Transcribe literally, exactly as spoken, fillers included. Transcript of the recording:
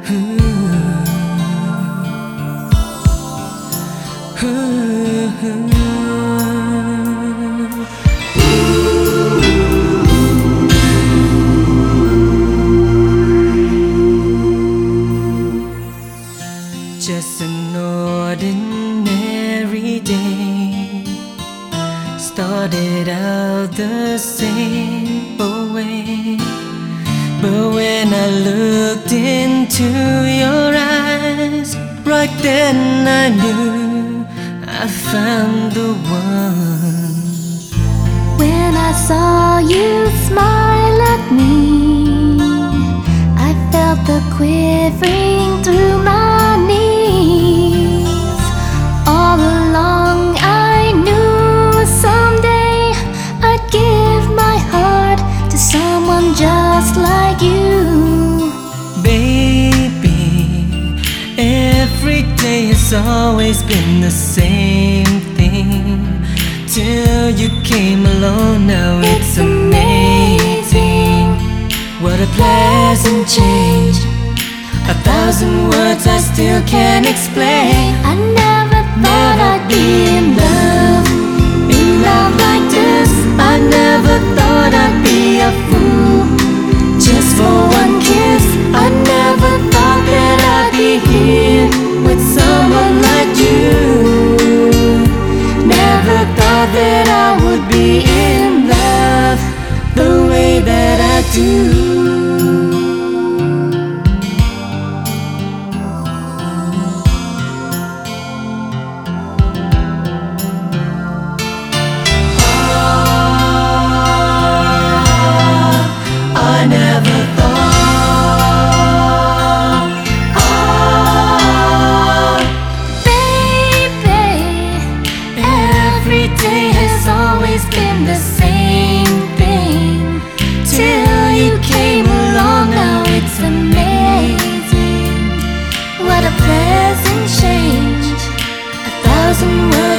Just an ordinary day, started out the same way. But when I looked into your eyes, right then I knew I found the one. When I saw you smile at me, I felt the quivering through my knees. All along I knew someday I'd give my heart to someone just like you. Baby, every day has always been the same thing, till you came along. Now it's, It's amazing. What a pleasant change. A thousand words I still can't explain. I never thought I'd be in love, in love like this. I never thought I'd be a fool just for one kiss. I never thought that I'd be here with someone like you. Never thought that I would be in love the way that I do. I never thought, oh, Baby, every day has always been the same thing, till you came along. Now it's amazing. what a pleasant change. A thousand words